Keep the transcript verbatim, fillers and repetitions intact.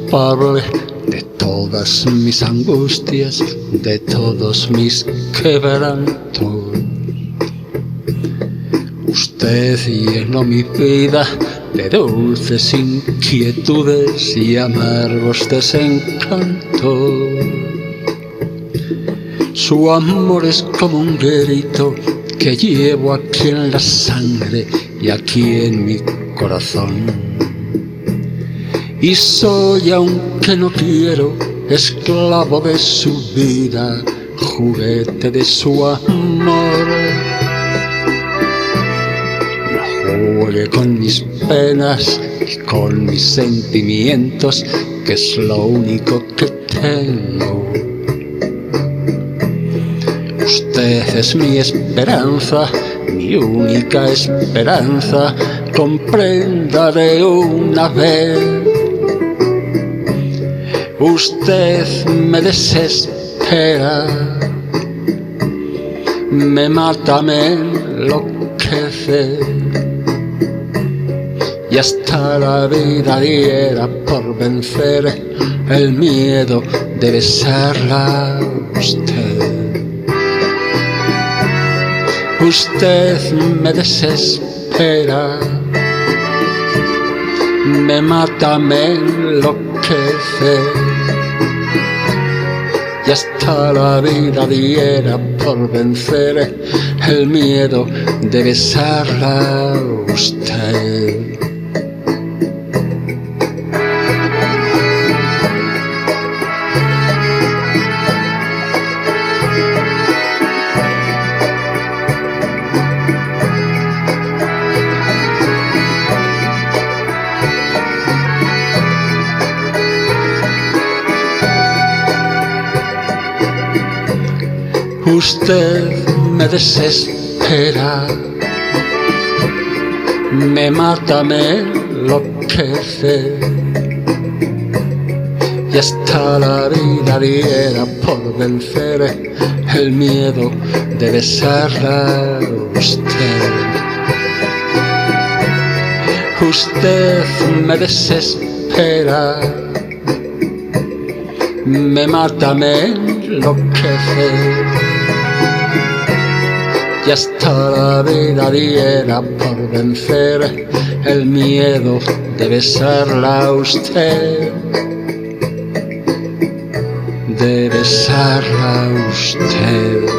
culpable de todas mis angustias, de todos mis quebrantos. Usted llenó mi vida de dulces inquietudes y amargos desencantos. Su amor es como un grito que llevo aquí en la sangre y aquí en mi corazón. Y soy, aunque no quiero, esclavo de su vida, juguete de su amor. No juegue con mis penas y con mis sentimientos, que es lo único que tengo. Usted es mi esperanza, mi única esperanza, comprenda de una vez. Usted me desespera, me mata, me enloquece, y hasta la vida diera por vencer el miedo de besarla a usted. Usted me desespera, me mata, me enloquece, y hasta la vida diera por vencer el miedo de besarla a usted. Usted me desespera, me mata, me enloquece, y hasta la vida diera por vencer el miedo de besarla a usted. Usted me desespera, me mata, me enloquece, y hasta la vida diera por vencer el miedo de besarla a usted, de besarla a usted.